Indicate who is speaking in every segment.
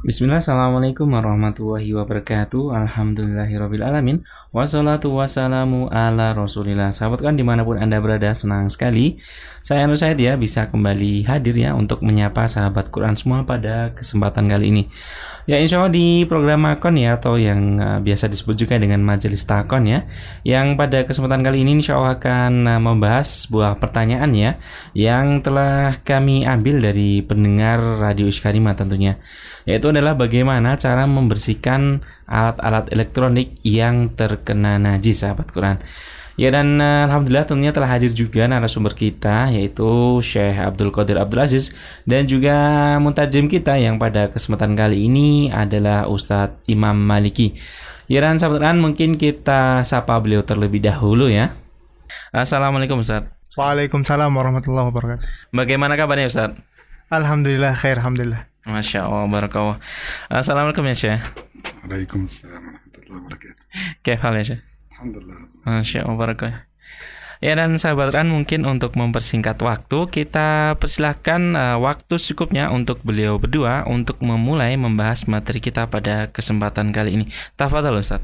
Speaker 1: Bismillah, Assalamualaikum warahmatullahi wabarakatuh. Alhamdulillahirabbil alamin. Wassalatu wassalamu ala Rasulillah. Sahabat kan dimanapun Anda berada, senang sekali saya Nur Said ya bisa kembali hadir ya untuk menyapa sahabat Quran semua pada kesempatan kali ini. Ya, insya Allah di program Makon ya, atau yang biasa disebut juga dengan Majelis Takon ya, yang pada kesempatan kali ini insya Allah akan membahas sebuah pertanyaan ya, yang telah kami ambil dari pendengar Radio Iskarima tentunya, yaitu adalah bagaimana cara membersihkan alat-alat elektronik yang terkena najis, sahabat Quran. Ya, dan alhamdulillah tentunya telah hadir juga narasumber kita, yaitu Syekh Abdul Qadir Abdul Aziz, dan juga muntajim kita yang pada kesempatan kali ini adalah Ustadz Imam Maliki. Ya, dan sahabat Quran, mungkin kita sapa beliau terlebih dahulu ya. Assalamualaikum Ustadz.
Speaker 2: Waalaikumsalam warahmatullahi wabarakatuh.
Speaker 1: Bagaimana kabarnya Ustadz?
Speaker 2: Alhamdulillah khair, alhamdulillah.
Speaker 1: Masya Allah, barakallah. Assalamualaikum ya Syekh.
Speaker 3: Waalaikumsalam warahmatullahi wabarakatuh.
Speaker 1: Kayak hal ya Syekh?
Speaker 3: Alhamdulillah.
Speaker 1: Masya Allah, barakah. Ya, dan sahabat Quran, mungkin untuk mempersingkat waktu, kita persilahkan waktu secukupnya untuk beliau berdua untuk memulai membahas materi kita pada kesempatan kali ini. Tafadhal Ustaz.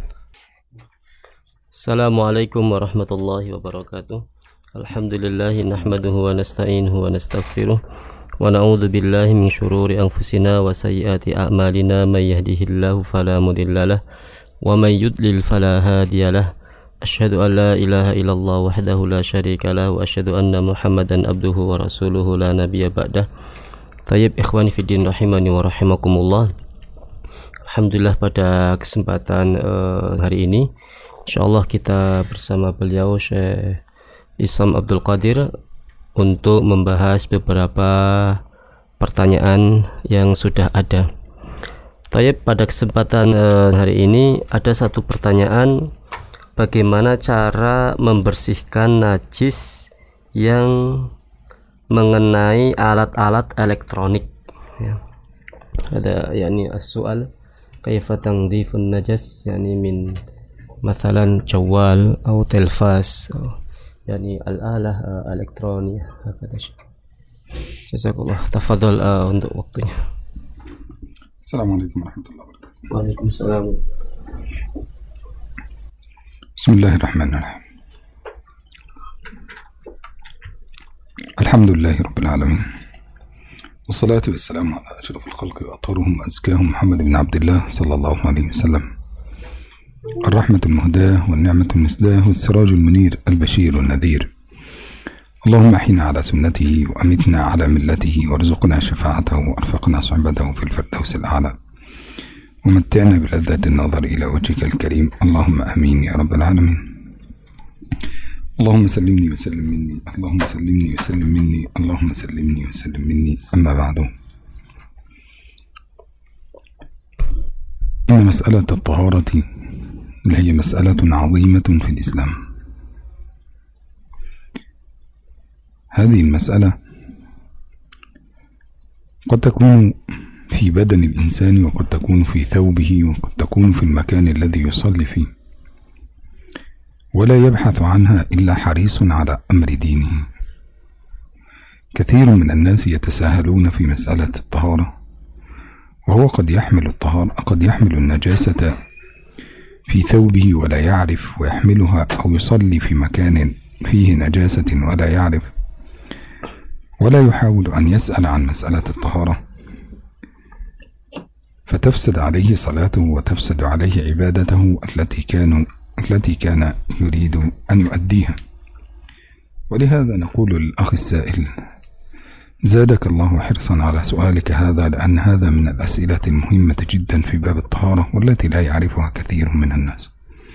Speaker 4: Assalamualaikum warahmatullahi wabarakatuh. Alhamdulillah nahmaduhu wa nasta'inuhu wa nastaghfiruh wa na'udzu billahi min syururi anfusina wa sayyiati a'malina may yahdihillahu fala mudhillalah wa may yudlil fala hadiyalah. Asyhadu an la ilaha illallah wahdahu la syarika lah wa asyhadu anna Muhammadan abduhu wa rasuluhu la nabiyya ba'dah. Tayyib ikhwani fiddin rahimani wa rahimakumullah. Alhamdulillah pada kesempatan hari ini insyaallah kita bersama beliau Syekh Isam Abdul Qadir untuk membahas beberapa pertanyaan yang sudah ada. Tayyib, pada kesempatan hari ini ada satu pertanyaan. Bagaimana cara membersihkan najis yang mengenai alat-alat elektronik? Ya. Ada yakni as-su'al kaifa tandhifun najas yani min mathalan jawal atau telfas yani al-alah elektronik hakada. Jazakallah. Tafadhal untuk waktunya.
Speaker 3: Assalamualaikum warahmatullahi wabarakatuh.
Speaker 4: Waalaikumsalam.
Speaker 3: Bismillahirrahmanirrahim. Alhamdulillahi rabbil alamin. Wassalatu wassalamu ala asyrafil khalqi wa atharuhum wa azkahum Muhammad ibn Abdullah sallallahu alaihi wasallam. Ar-rahmatul muhdah wan ni'matul misdah was sirajul munir al-bashir wan nadhir. Allahumma ahyina ala sunnatihi wa amitna ala millatihi warzuqna syafa'atahu warfaqna suhbatahu fil firdaus al-a'la. ومتعنا بلذة النظر إلى وجهك الكريم اللهم آمين يا رب العالمين. اللهم سلمني وسلم مني اللهم سلمني وسلم مني اللهم سلمني وسلم مني. أما بعد، إن مسألة الطهارة هي مسألة عظيمة في الإسلام. هذه المسألة قد تكون في بدن الإنسان وقد تكون في ثوبه وقد تكون في المكان الذي يصلي فيه، ولا يبحث عنها إلا حريص على أمر دينه. كثير من الناس يتساهلون في مسألة الطهارة، وهو قد يحمل النجاسة في ثوبه ولا يعرف، ويحملها أو يصلي في مكان فيه نجاسة ولا يعرف، ولا يحاول أن يسأل عن مسألة الطهارة، فتفسد عليه صلاته وتفسد عليه عبادته التي كان يريد أن يؤديها. ولهذا نقول للأخ السائل زادك الله حرصا على سؤالك هذا، لأن هذا من الأسئلة المهمة جدا في باب الطهارة والتي لا يعرفها كثير من الناس.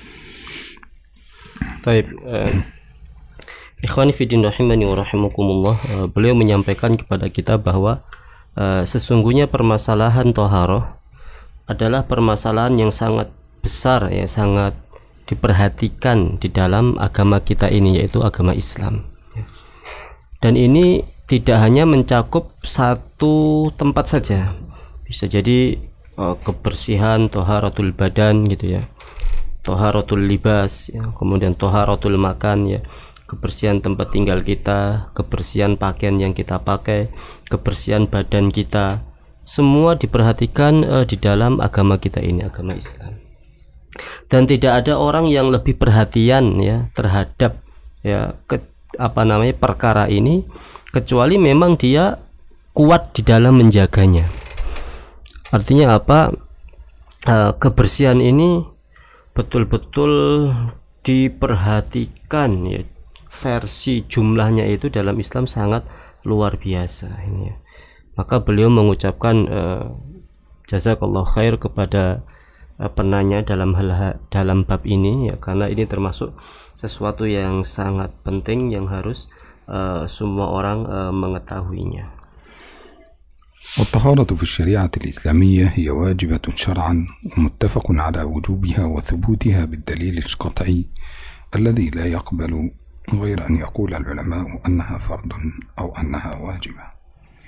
Speaker 4: Baik, ikhwani fiddin rahimani wa rahimakumullah. Beliau menyampaikan kepada kita bahwa sesungguhnya permasalahan toharoh adalah permasalahan yang sangat besar, yang sangat diperhatikan di dalam agama kita ini, yaitu agama Islam. Dan ini tidak hanya mencakup satu tempat saja, bisa jadi kebersihan toharatul badan gitu ya, toharatul libas ya, kemudian toharatul makan ya, kebersihan tempat tinggal kita, kebersihan pakaian yang kita pakai, kebersihan badan kita, semua diperhatikan di dalam agama kita ini, agama Islam. Dan tidak ada orang yang lebih perhatian ya terhadap ya perkara ini kecuali memang dia kuat di dalam menjaganya. Artinya apa? Kebersihan ini betul-betul diperhatikan ya. Versi jumlahnya itu dalam Islam sangat luar biasa ini ya. Maka beliau mengucapkan jazakallah khair kepada penanya dalam bab ini ya, karena ini termasuk sesuatu yang sangat penting yang harus semua orang mengetahuinya.
Speaker 3: والطهارة في الشريعة الإسلامية هي واجبة شرعا ومتفق على وجوبها وثبوتها بالدليل القطعي الذي لا يقبل غير أن يقول العلماء أنها فرض أو أنها واجبة.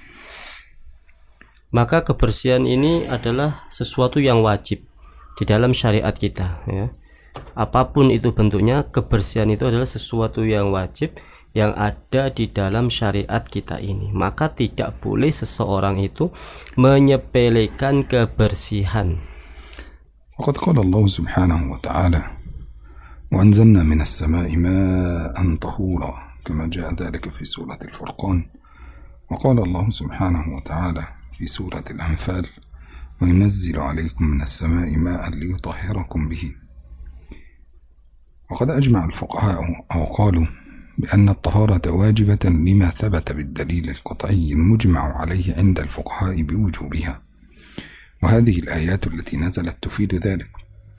Speaker 4: Maka kebersihan ini adalah sesuatu yang wajib di dalam syariat kita ya. Apapun itu bentuknya, kebersihan itu adalah sesuatu yang wajib yang ada di dalam syariat kita ini. Maka tidak boleh seseorang itu menyepelekan kebersihan.
Speaker 3: وقد قال الله سبحانه وتعالى وأنزلنا من السماء ماء طهورا كما جاء ذلك في سورة الفرقان. وقال الله سبحانه وتعالى في سورة الأنفال وينزل عليكم من السماء ماء ليطهركم به. وقد أجمع الفقهاء أو قالوا بأن الطهارة واجبة لما ثبت بالدليل القطعي المجمع عليه عند الفقهاء بوجوبها، وهذه الآيات التي نزلت تفيد ذلك.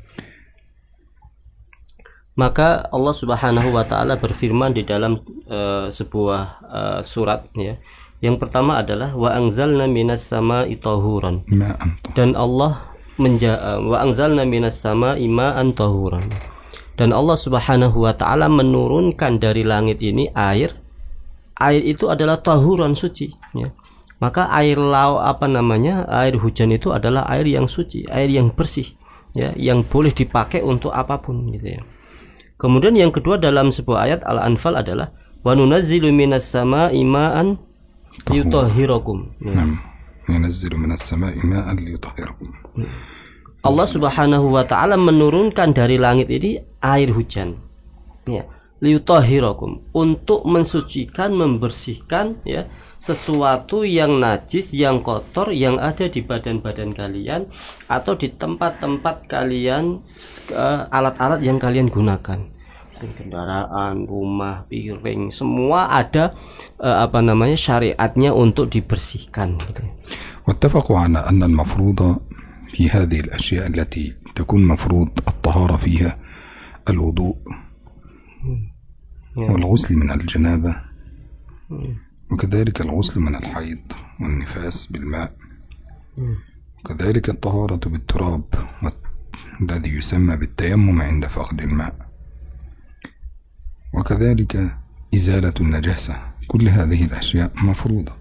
Speaker 4: Maka Allah Subhanahu wa taala berfirman di dalam sebuah surat ya. Yang pertama adalah wa anzalna minas sama'i tahuran. Dan Allah wa anzalna minas sama'i ma'an tahuran. Dan Allah Subhanahu wa taala menurunkan dari langit ini air. Air itu adalah tahuran, suci ya. Maka air air hujan itu adalah air yang suci, air yang bersih ya, yang boleh dipakai untuk apapun gitu ya. Kemudian yang kedua dalam sebuah ayat Al-Anfal adalah wa nunazzilu minas sama'i ma'an liyutahhirakum.
Speaker 3: Nunazzilu minas sama'i ma'an liyutahhirakum.
Speaker 4: Allah Subhanahu wa taala menurunkan dari langit ini air hujan. Ya, liyutahhirakum, untuk mensucikan, membersihkan ya sesuatu yang najis, yang kotor yang ada di badan-badan kalian atau di tempat-tempat kalian, alat-alat yang kalian gunakan, kendaraan, rumah, piring, semua ada syariatnya untuk dibersihkan.
Speaker 3: واتفقوا على أن المفروض في هذه الأشياء التي تكون مفروض الطهارة فيها الوضوء والغسل من الجنابة وكذلك الغسل من الحيض والنفاس بالماء وكذلك الطهارة بالتراب الذي يسمى بالتيمم عند فقد الماء وكذلك إزالة النجاسة. كل هذه الأشياء مفروضة.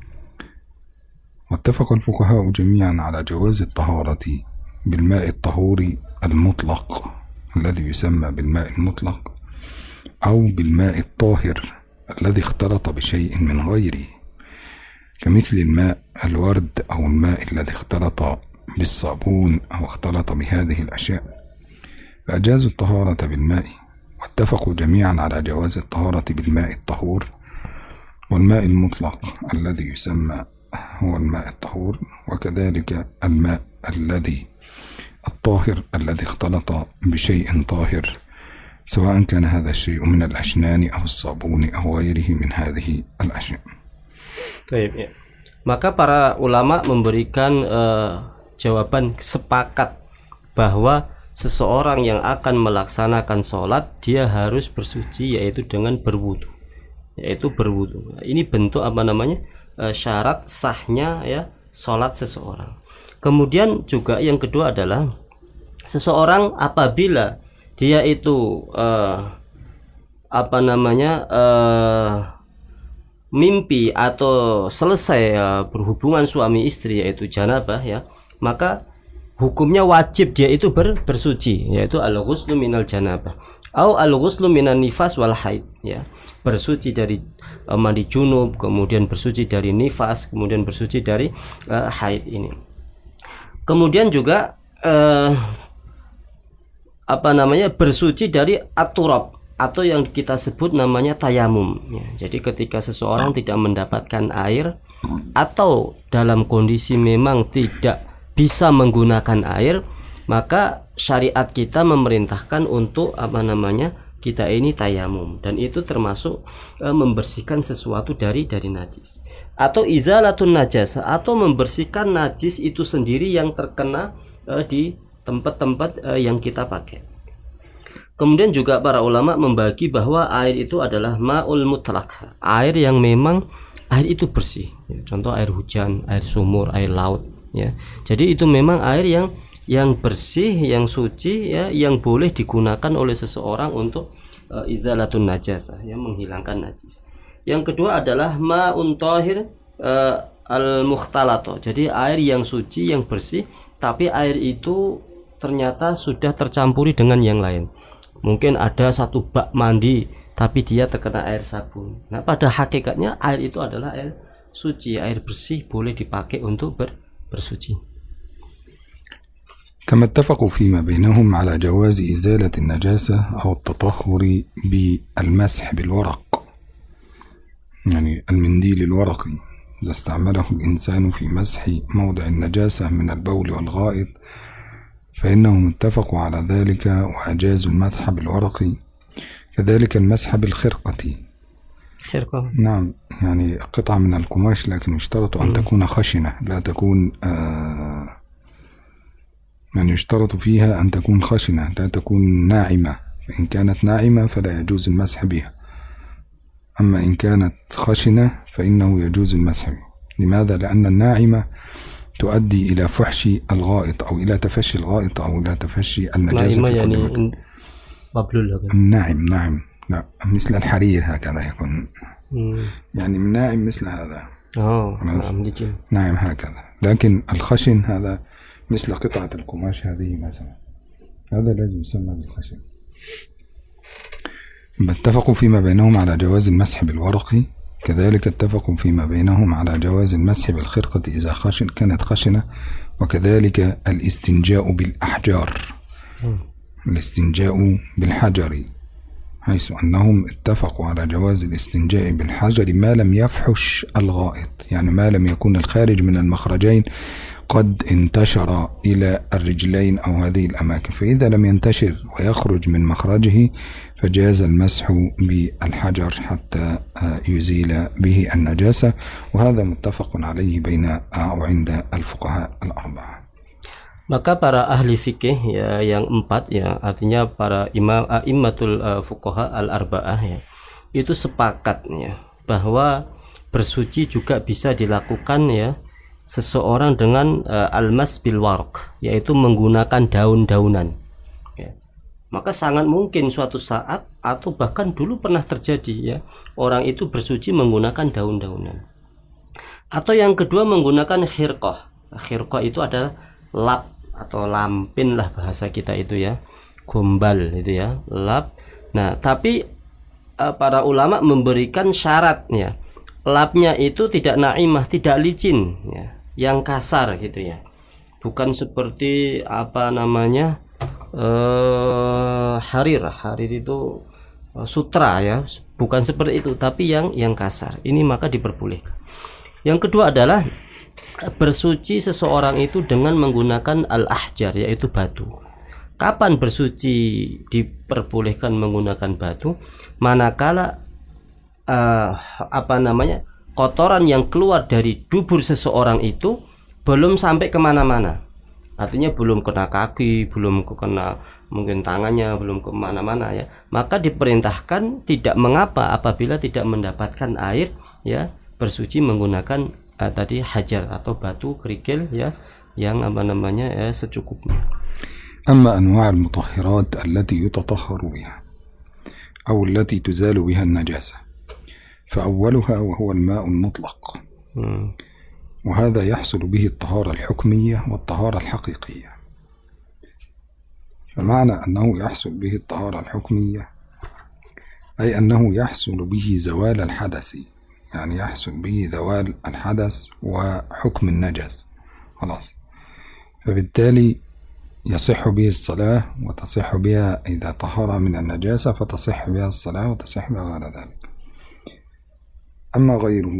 Speaker 3: واتفق الفقهاء جميعا على جواز الطهارة بالماء الطهور المطلق الذي يسمى بالماء المطلق أو بالماء الطاهر الذي اختلط بشيء من غيره كمثل الماء الورد أو الماء الذي اختلط بالصابون أو اختلط بهذه الأشياء، فأجازوا الطهارة بالماء. واتفقوا جميعا على جواز الطهارة بالماء الطهور والماء المطلق الذي يسمى هو الماء الطهور، وكذلك الماء الذي الطاهر الذي اختلط بشيء طاهر سواء كان هذا الشيء من الأشنان أو الصابون أو غيره من هذه الأشياء.
Speaker 4: Baik, ya. Maka para ulama memberikan jawaban sepakat bahwa seseorang yang akan melaksanakan sholat dia harus bersuci, yaitu dengan berwudu, Ini bentuk syarat sahnya ya sholat seseorang. Kemudian juga yang kedua adalah seseorang apabila dia itu mimpi atau selesai berhubungan suami istri, yaitu janabah ya, maka hukumnya wajib dia itu bersuci, yaitu al-ghuslu minal janabah atau al-ghuslu minan nifas wal haid ya. bersuci dari mandi junub, kemudian bersuci dari nifas, kemudian bersuci dari haid ini. Kemudian juga bersuci dari at-turab atau yang kita sebut namanya tayamum ya. Jadi ketika seseorang tidak mendapatkan air atau dalam kondisi memang tidak bisa menggunakan air, maka syariat kita memerintahkan untuk kita ini tayamum, dan itu termasuk membersihkan sesuatu dari najis, atau izalatun najasa, atau membersihkan najis itu sendiri yang terkena di tempat-tempat yang kita pakai. Kemudian juga para ulama membagi bahwa air itu adalah ma'ul mutlaq, air yang memang air itu bersih. Contoh air hujan, air sumur, air laut ya. Jadi itu memang air yang bersih, yang suci ya, yang boleh digunakan oleh seseorang untuk izalatun najasah, yang menghilangkan najis. Yang kedua adalah ma'un tahir al-mukhtalato. Jadi air yang suci, yang bersih, tapi air itu ternyata sudah tercampuri dengan yang lain. Mungkin ada satu bak mandi tapi dia terkena air sabun. Nah, pada hakikatnya air itu adalah air suci, air bersih, boleh dipakai untuk bersuci.
Speaker 3: كما اتفقوا فيما بينهم على جواز إزالة النجاسة أو التطهر بالمسح بالورق، يعني المنديل الورقي إذا استعمله الإنسان في مسح موضع النجاسة من البول والغائط فإنهم اتفقوا على ذلك وأجازوا المسح بالورق. كذلك المسح بالخرقة.
Speaker 4: خرقة
Speaker 3: نعم، يعني قطعة من القماش لكن يشترط أن تكون خشنة، لا تكون يعني يشترط فيها أن تكون خشنة لا تكون ناعمة، فإن كانت ناعمة فلا يجوز المسح بها، أما إن كانت خشنة فإنه يجوز المسح بها. لماذا؟ لأن الناعمة تؤدي إلى فحش الغائط أو إلى تفشي الغائط أو إلى تفشي النجاسة.
Speaker 4: يعني
Speaker 3: ناعم لا مثل الحرير هكذا يكون يعني ناعم مثل هذا ناعم هكذا، لكن الخشن هذا مثل قطعة القماش هذه مثلا، هذا الذي يسمى بالخشن. اتفقوا فيما بينهم على جواز المسح بالورق، كذلك اتفقوا فيما بينهم على جواز المسح بالخرقة إذا كانت خشنة، وكذلك الاستنجاء بالأحجار، الاستنجاء بالحجر، حيث أنهم اتفقوا على جواز الاستنجاء بالحجر ما لم يفحش الغائط، يعني ما لم يكون الخارج من المخرجين قد انتشر إلى الرجلين أو هذه الأماكن، فإذا لم ينتشر ويخرج من مخرجه فجاز المسح بالحجر حتى يزيل به النجاسة، وهذا متفق عليه بين أو عند الفقهاء الأربعة.
Speaker 4: Maka para ahli fikih ya, yang 4 ya, artinya para immatul fuqaha al-arba'ah ya, itu sepakat ya bahwa bersuci juga bisa dilakukan ya seseorang dengan almas bil warq, yaitu menggunakan daun-daunan ya. Maka sangat mungkin suatu saat atau bahkan dulu pernah terjadi ya, orang itu bersuci menggunakan daun-daunan. Atau yang kedua menggunakan khirqah. Khirqah itu adalah lap atau lampin lah bahasa kita itu ya, gombal itu ya, lap. Nah, tapi para ulama memberikan syarat ya, lapnya itu tidak naimah, tidak licin ya, yang kasar gitu ya, bukan seperti harir itu sutra ya, bukan seperti itu, tapi yang kasar ini maka diperbolehkan. Yang kedua adalah bersuci seseorang itu dengan menggunakan al-ahjar, yaitu batu. Kapan bersuci diperbolehkan menggunakan batu? Manakala kotoran yang keluar dari dubur seseorang itu belum sampai kemana-mana, artinya belum kena kaki, belum kena mungkin tangannya, belum kemana-mana ya, maka diperintahkan tidak mengapa apabila tidak mendapatkan air ya, bersuci menggunakan tadi hajar atau batu kerikil ya, yang secukupnya.
Speaker 3: أما أنواع المطهرات التي يتطهر بها أو التي تزال بها النجاسة فأولها وهو الماء المطلق، وهذا يحصل به الطهارة الحكمية والطهارة الحقيقية. فمعنى أنه يحصل به الطهارة الحكمية أي أنه يحصل به زوال الحدث، يعني يحصل به زوال الحدث وحكم النجس خلاص. فبالتالي يصح به الصلاة وتصح بها إذا طهر من النجاسة، فتصح بها الصلاة وتصح بها غير ذلك. أما غيره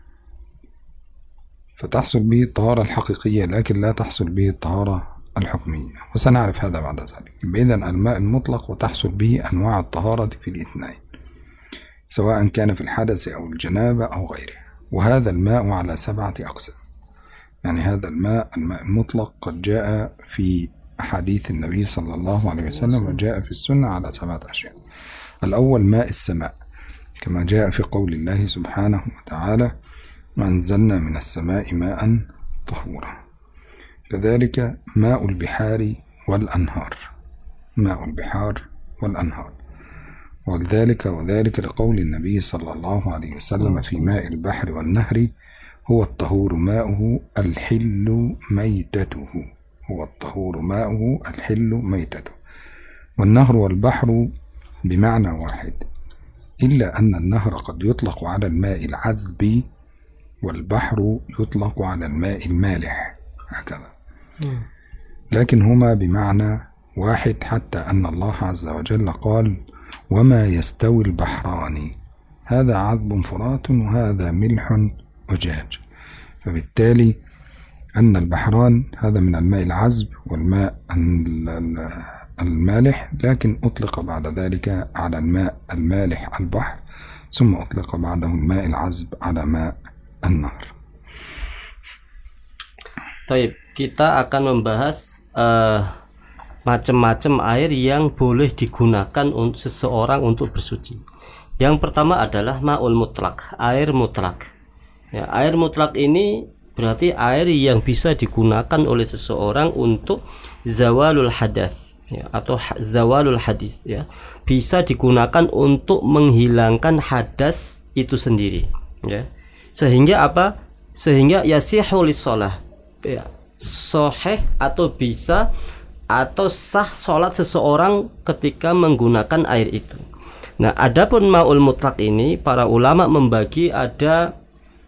Speaker 3: فتحصل به الطهارة الحقيقية لكن لا تحصل به الطهارة الحكمية، وسنعرف هذا بعد ذلك. إذن الماء المطلق وتحصل به أنواع الطهارة في الاثنين سواء كان في الحدث أو الجنابة أو غيره. وهذا الماء على 7 أقسام، يعني هذا الماء المطلق قد جاء في أحاديث النبي صلى الله عليه وسلم وجاء في السنة على 7 أشياء. الأول ماء السماء كما جاء في قول الله سبحانه وتعالى: وأنزلنا من السماء ماء طهورا. كذلك ماء البحار والأنهار، ماء البحار والأنهار، وذلك لقول النبي صلى الله عليه وسلم في ماء البحر والنهر: هو الطهور ماؤه الحل ميتته، هو الطهور ماؤه الحل ميتته. والنهر والبحر بمعنى واحد، إلا أن النهر قد يطلق على الماء العذب والبحر يطلق على الماء المالح هكذا، لكن هما بمعنى واحد، حتى أن الله عز وجل قال: وما يستوي البحران، هذا عذب فرات وهذا ملح أجاج. فبالتالي أن البحران هذا من الماء العذب والماء المالح، لكن أطلق بعد ذلك على الماء المالح البحر، ثم أطلق بعده الماء العذب على ماء النهر.
Speaker 4: Taib, kita akan membahas macam-macam air yang boleh digunakan untuk seseorang untuk bersuci. Yang pertama adalah ma'ul mutlak, air mutlak. Ya, air mutlak ini berarti air yang bisa digunakan oleh seseorang untuk zawalul hadath, ya, atau zawalul hadis, ya. Bisa digunakan untuk menghilangkan hadas itu sendiri, ya. Sehingga apa? Sehingga yasihul shalah, ya, sahih atau bisa atau sah sholat seseorang ketika menggunakan air itu. Nah, adapun ma'ul mutlak ini para ulama membagi ada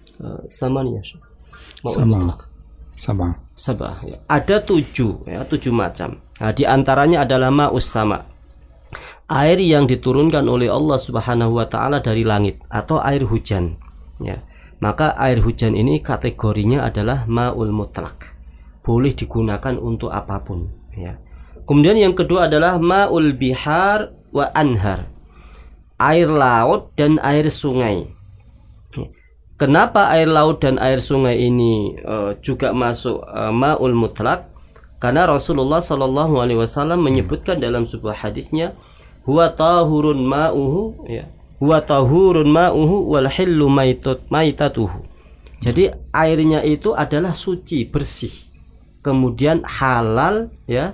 Speaker 4: sabah, ya. Ada 7 macam. Nah, di antaranya adalah ma'us sama, air yang diturunkan oleh Allah Subhanahu wa taala dari langit atau air hujan, ya. Maka air hujan ini kategorinya adalah ma'ul mutlak, boleh digunakan untuk apapun, ya. Kemudian yang kedua adalah ma'ul bihar wa anhar, air laut dan air sungai. Kenapa air laut dan air sungai ini juga masuk ma'ul mutlak? Karena Rasulullah sallallahu alaihi wasallam menyebutkan dalam sebuah hadisnya, huwa tahurun ma'uhu, ya, huwa tahurun ma'uhu wal hillu maitatuhu. Jadi airnya itu adalah suci, bersih, kemudian halal, ya,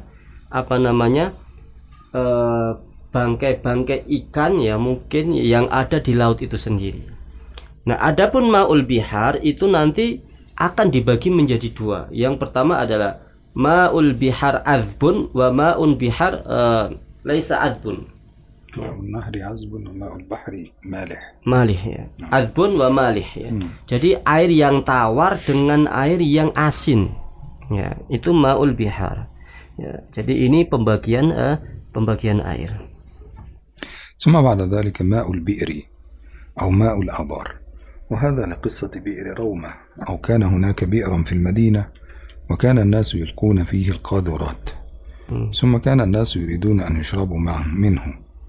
Speaker 4: bangkai-bangkai ikan, ya, mungkin yang ada di laut itu sendiri. Nah, adapun ma'ul bihar itu nanti akan dibagi menjadi 2. Yang pertama adalah ma'ul bihar azbun wa ma'un bihar laisa azbun.
Speaker 3: Ma'ul nahri azbun wa ma'ul bahri malih.
Speaker 4: Malih, ya. Azbun wa malih, ya. Jadi air yang tawar dengan air yang asin, ya, itu ma'ul bihar. Ya, jadi ini pembagian air.
Speaker 3: ثم بعد ذلك ماء البئر أو ماء الآبار، وهذا لقصة بئر رومة، أو كان هناك بئر في المدينة وكان الناس يلقون فيه القاذورات، ثم كان الناس يريدون أن يشربوا منه،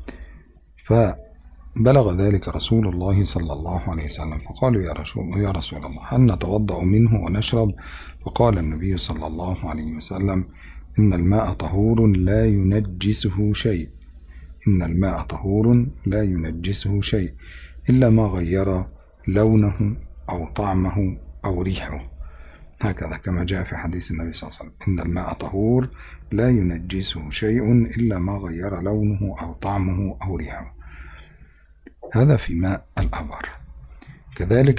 Speaker 3: فبلغ ذلك رسول الله صلى الله عليه وسلم، فقالوا يا رسول الله هل نتوضأ منه ونشرب؟ فقال النبي صلى الله عليه وسلم: إن الماء طهور لا ينجسه شيء، إن الماء طهور لا ينجسه شيء إلا ما غير لونه أو طعمه أو ريحه، هكذا كما جاء في حديث النبي صلى الله عليه وسلم: إن الماء طهور لا ينجسه شيء إلا ما غير لونه أو طعمه أو ريحه. هذا في ماء الآبار. كذلك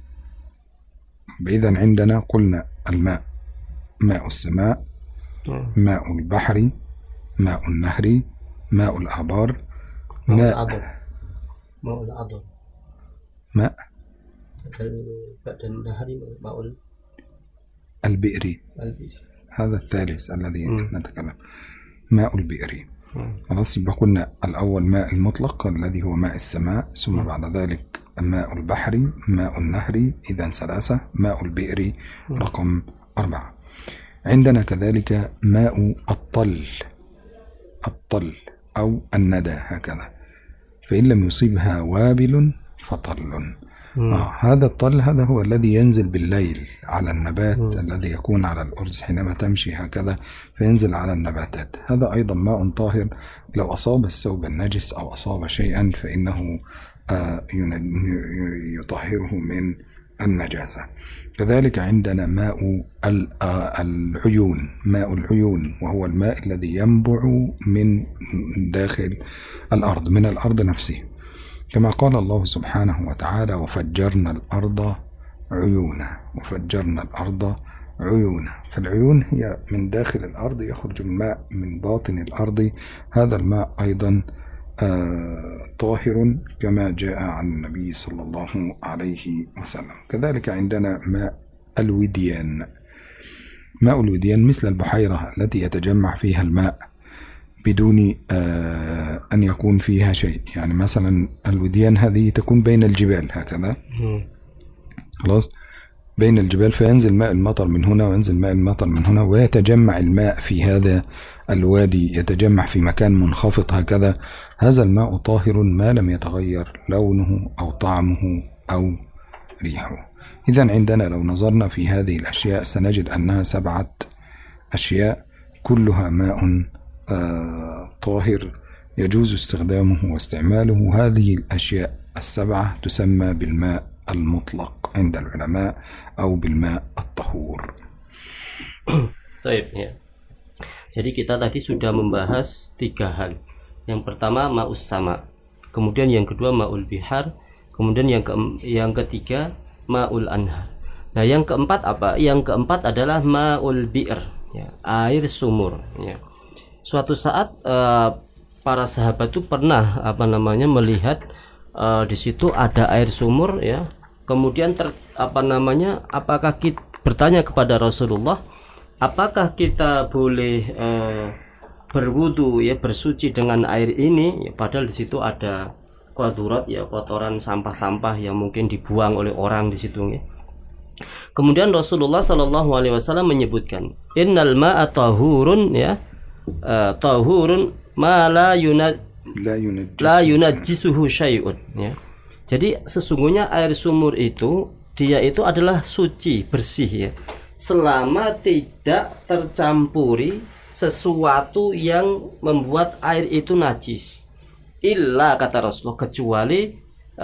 Speaker 3: إذن عندنا قلنا الماء ماء السماء، ماء البحر، ماء النهر، ماء الآبار،
Speaker 4: Ma'ul adon.
Speaker 3: ماء
Speaker 4: بعد النهر ماء
Speaker 3: البئر،
Speaker 4: البئر.
Speaker 3: هذا الثالث الذي نتكلم، ماء البئر. خلاص، يبقى قلنا الأول ماء المطلق الذي هو ماء السماء، ثم بعد ذلك ماء البحر، ماء النهر، إذن 3، ماء البئر رقم 4. عندنا كذلك ماء الطل أو الندى هكذا، فإن لم يصيبها وابل فطل. هذا الطل هذا هو الذي ينزل بالليل على النبات الذي يكون على الأرز حينما تمشي هكذا، فينزل على النباتات. هذا أيضا ماء طاهر، لو أصاب الثوب النجس أو أصاب شيئا فإنه يطهره من النجاسة. كذلك عندنا ماء العيون، وهو الماء الذي ينبع من داخل الأرض، من الأرض نفسه، كما قال الله سبحانه وتعالى: وفجرنا الأرض عيونا. فالعيون هي من داخل الأرض، يخرج الماء من باطن الأرض. هذا الماء أيضا طاهر كما جاء عن النبي صلى الله عليه وسلم. كذلك عندنا ماء الوديان مثل البحيرة التي يتجمع فيها الماء بدون أن يكون فيها شيء. يعني مثلا الوديان هذه تكون بين الجبال هكذا، خلاص، بين الجبال، فينزل ماء المطر من هنا وينزل ماء المطر من هنا، ويتجمع الماء في هذا الوادي، يتجمع في مكان منخفض هكذا. هذا الماء طاهر ما لم يتغير لونه أو طعمه أو ريحه. إذن عندنا لو نظرنا في هذه الأشياء سنجد أنها 7 أشياء كلها ماء طاهر يجوز استخدامه واستعماله. هذه الأشياء 7 تسمى بالماء المطلق عند العلماء أو بالماء الطهور.
Speaker 4: Baik, ya. Jadi kita tadi sudah membahas 3 hal. Yang pertama ma'us sama, kemudian yang kedua ma'ul bihar, kemudian yang ketiga ma'ul anhar. Nah, yang keempat apa? Yang keempat adalah ma'ul bi'r, ya, air sumur, ya. Suatu saat para sahabat itu pernah melihat di situ ada air sumur, ya. Kemudian apakah kita bertanya kepada Rasulullah, apakah kita boleh berwudu, ya, bersuci dengan air ini, ya, padahal di situ ada qadurat, ya, kotoran sampah-sampah yang mungkin dibuang oleh orang di situ, ya. Kemudian Rasulullah Shallallahu Alaihi Wasallam menyebutkan, innal ma'a tahurun, ya, tahurun ma la yunajjisuhu syai'un, ya. Jadi sesungguhnya air sumur itu dia itu adalah suci, bersih, ya, selama tidak tercampuri sesuatu yang membuat air itu najis. Illa, kata Rasulullah, kecuali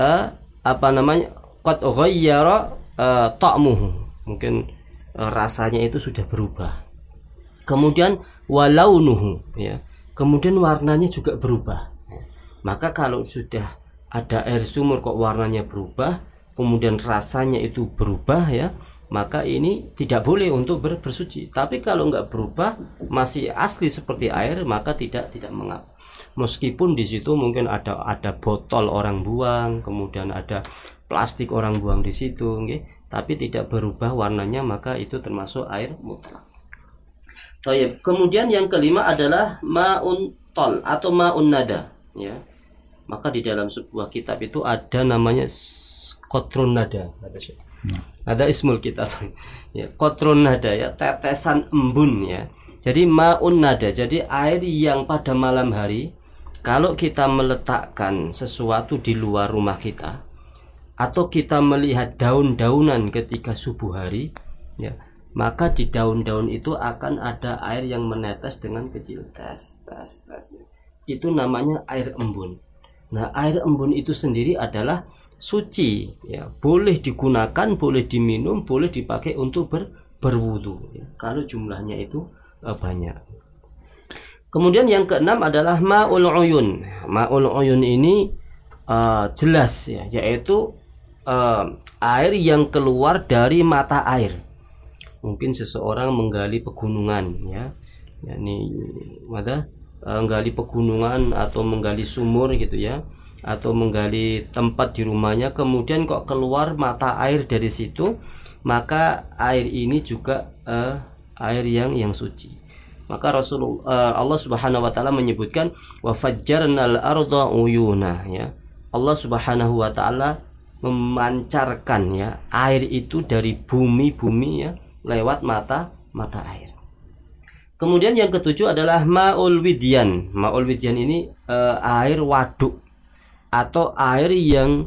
Speaker 4: qad ghayyara ta'muhu, mungkin rasanya itu sudah berubah. Kemudian walaunuhu, ya, kemudian warnanya juga berubah. Maka kalau sudah ada air sumur kok warnanya berubah, kemudian rasanya itu berubah, ya, maka ini tidak boleh untuk bersuci. Tapi kalau enggak berubah, masih asli seperti air, maka tidak mengapa. Meskipun di situ mungkin ada botol orang buang, kemudian ada plastik orang buang di situ, okay? Tapi tidak berubah warnanya, maka itu termasuk air mutlak. Kemudian yang kelima adalah ma'un tol atau ma'un nada, ya. Maka di dalam sebuah kitab itu ada namanya qatrun nada, ada ismul kitab, ya, qatrun nada, ya, tetesan embun, ya. Jadi ma'un nada, jadi air yang pada malam hari kalau kita meletakkan sesuatu di luar rumah kita, atau kita melihat daun-daunan ketika subuh hari, ya, maka di daun-daun itu akan ada air yang menetes dengan kecil, tes. Itu namanya air embun. Nah, air embun itu sendiri adalah suci, ya, boleh digunakan, boleh diminum, boleh dipakai untuk berwudu, ya, kalau jumlahnya itu banyak. Kemudian yang keenam adalah ma'ul uyun. Ma'ul uyun ini jelas, ya, yaitu air yang keluar dari mata air. Mungkin seseorang menggali pegunungan, ya, yakni menggali pegunungan atau menggali sumur, gitu, ya. atau menggali tempat di rumahnya, kemudian kok keluar mata air dari situ, maka air ini juga air yang suci. Maka Allah Subhanahu wa taala menyebutkan wa fajjarnal arda uyuna, ya. Allah Subhanahu wa taala memancarkan, ya, air itu dari bumi ya lewat mata air. Kemudian yang ketujuh adalah ma'ul widyan. Ma'ul widyan ini air waduk atau air yang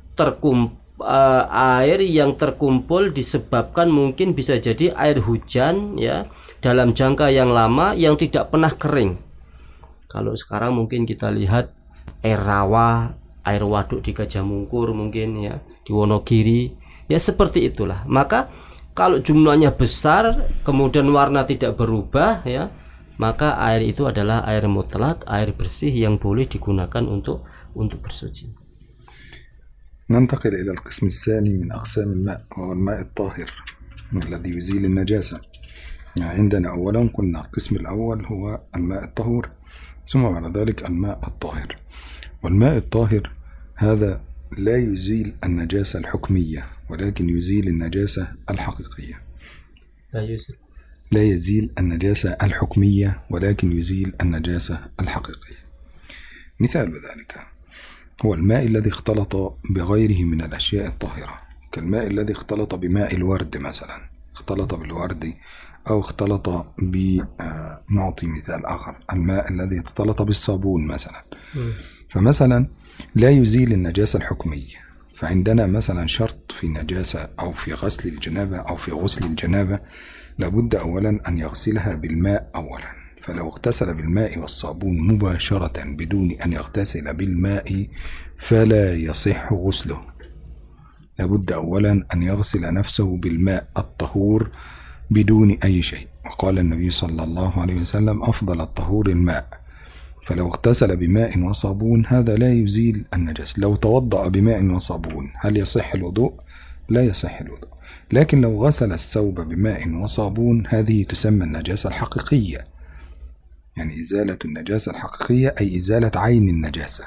Speaker 4: terkumpul disebabkan mungkin bisa jadi air hujan, ya, dalam jangka yang lama yang tidak pernah kering. Kalau sekarang mungkin kita lihat air rawa, air waduk di Gajah Mungkur mungkin, ya, di Wonogiri, ya seperti itulah. Maka kalau jumlahnya besar kemudian warna tidak berubah, ya, maka air itu adalah air mutlak, air bersih yang boleh digunakan untuk bersuci.
Speaker 3: ننتقل إلى القسم الثاني من أقسام الماء وهو الماء الطاهر الذي يزيل النجاسة. عندنا أولا قلنا القسم الأول هو الماء الطهور، ثم بعد ذلك الماء الطاهر. والماء الطاهر هذا لا يزيل النجاسة الحكمية ولكن يزيل النجاسة الحقيقية. لا يزيل النجاسة الحكمية ولكن يزيل النجاسة الحقيقية. مثال ذلك هو الماء الذي اختلط بغيره من الأشياء الطاهرة، كالماء الذي اختلط بماء الورد مثلا، اختلط بالورد أو اختلط نعطي مثال آخر الماء الذي اختلط بالصابون مثلا. فمثلا لا يزيل النجاسة الحكمية، فعندنا مثلا شرط في نجاسة أو في غسل الجنابة أو في غسل الجنابة لابد أولا أن يغسلها بالماء أولا، فلو اغتسل بالماء والصابون مباشرة بدون أن يغتسل بالماء فلا يصح غسله، لابد أولا أن يغسل نفسه بالماء الطهور بدون أي شيء. وقال النبي صلى الله عليه وسلم أفضل الطهور الماء، فلو اغتسل بماء وصابون هذا لا يزيل النجس. لو توضأ بماء وصابون هل يصح الوضوء؟ لا يصح الوضوء. لكن لو غسل الثوب بماء وصابون هذه تسمى النجاسة الحقيقية، يعني إزالة النجاسة الحقيقية أي إزالة عين النجاسة.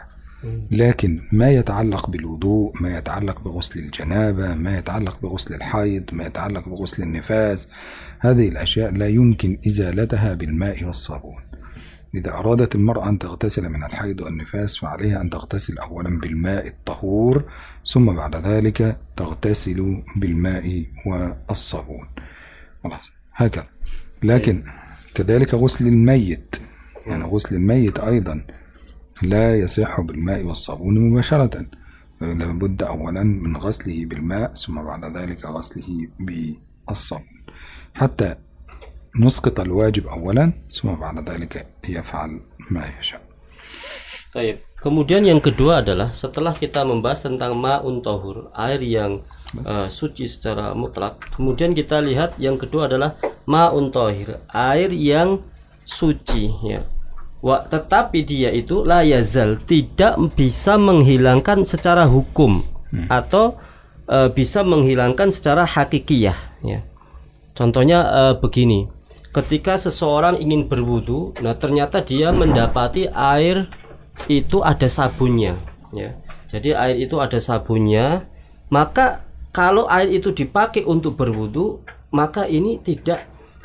Speaker 3: لكن ما يتعلق بالوضوء، ما يتعلق بغسل الجنابة، ما يتعلق بغسل الحيض، ما يتعلق بغسل النفاس، هذه الأشياء لا يمكن إزالتها بالماء والصابون. إذا أرادت المرأة أن تغتسل من الحيض والنفاس فعليها أن تغتسل أولا بالماء الطهور ثم بعد ذلك تغتسل بالماء والصابون. خلاص هكذا. لكن كذلك غسل الميت، يعني غسل الميت أيضا لا يصح بالماء والصابون مباشرة، لابد أولا من غسله بالماء ثم بعد ذلك غسله بالصابون حتى نسقط الواجب أولا ثم بعد ذلك يفعل ما يشاء.
Speaker 4: Baik. Kemudian yang kedua adalah setelah kita membahas tentang ma'un tahur, air yang suci secara mutlak, kemudian kita lihat yang kedua adalah ma'un tahir, air yang suci, ya. Tetapi dia itu la yazal, tidak bisa menghilangkan secara hukum atau bisa menghilangkan secara hakikiyah, ya. Contohnya begini, ketika seseorang ingin berwudu, nah ternyata dia mendapati air itu ada sabunnya, ya. Jadi air itu ada sabunnya, maka kalau air itu dipakai untuk berwudu, maka ini tidak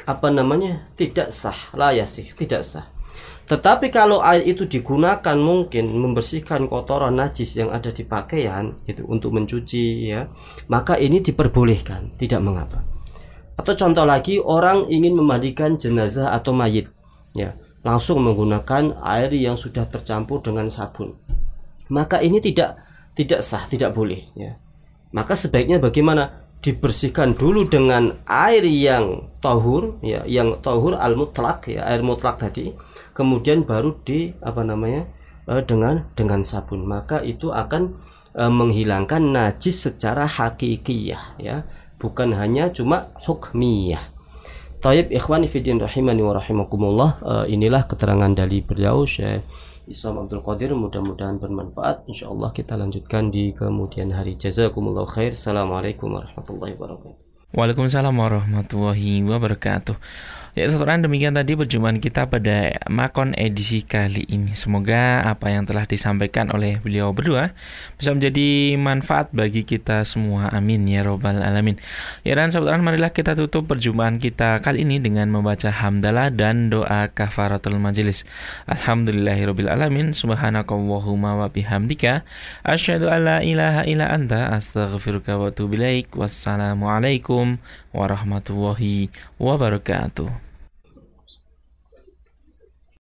Speaker 4: tidak sah, la yasih, tidak sah. Tetapi kalau air itu digunakan mungkin membersihkan kotoran najis yang ada di pakaian itu untuk mencuci, ya, maka ini diperbolehkan, tidak mengapa. Atau contoh lagi, orang ingin memandikan jenazah atau mayit, ya, langsung menggunakan air yang sudah tercampur dengan sabun, maka ini tidak sah, tidak boleh, ya. Maka sebaiknya bagaimana? Dibersihkan dulu dengan air yang tahur, ya, yang tahur al-mutlak, ya, air mutlak tadi, kemudian baru dengan sabun, maka itu akan menghilangkan najis secara hakikiyah, ya, bukan hanya cuma hukmiyah. Taib ikhwani fiddin rahimani wa rahimakumullah, inilah keterangan dari beliau Syekh Isam Abdul Qadir, mudah-mudahan bermanfaat. Insyaallah kita lanjutkan di kemudian hari. Jazakumullah khair. Assalamualaikum warahmatullahi wabarakatuh.
Speaker 1: Waalaikumsalam warahmatullahi wabarakatuh. Ya, saudara, demikian tadi perjumpaan kita pada Makon edisi kali ini. Semoga apa yang telah disampaikan oleh beliau berdua bisa menjadi manfaat bagi kita semua. Amin ya robbal alamin. Ya, dan saudara, marilah kita tutup perjumpaan kita kali ini dengan membaca hamdalah dan doa kafaratul majelis. Alhamdulillahirabbil alamin. Subhanakallahumma wa bihamdika asyhadu an la ilaha illa anta astaghfiruka wa atubu ilaik. Wassalamualaikum warahmatullahi wabarakatuh.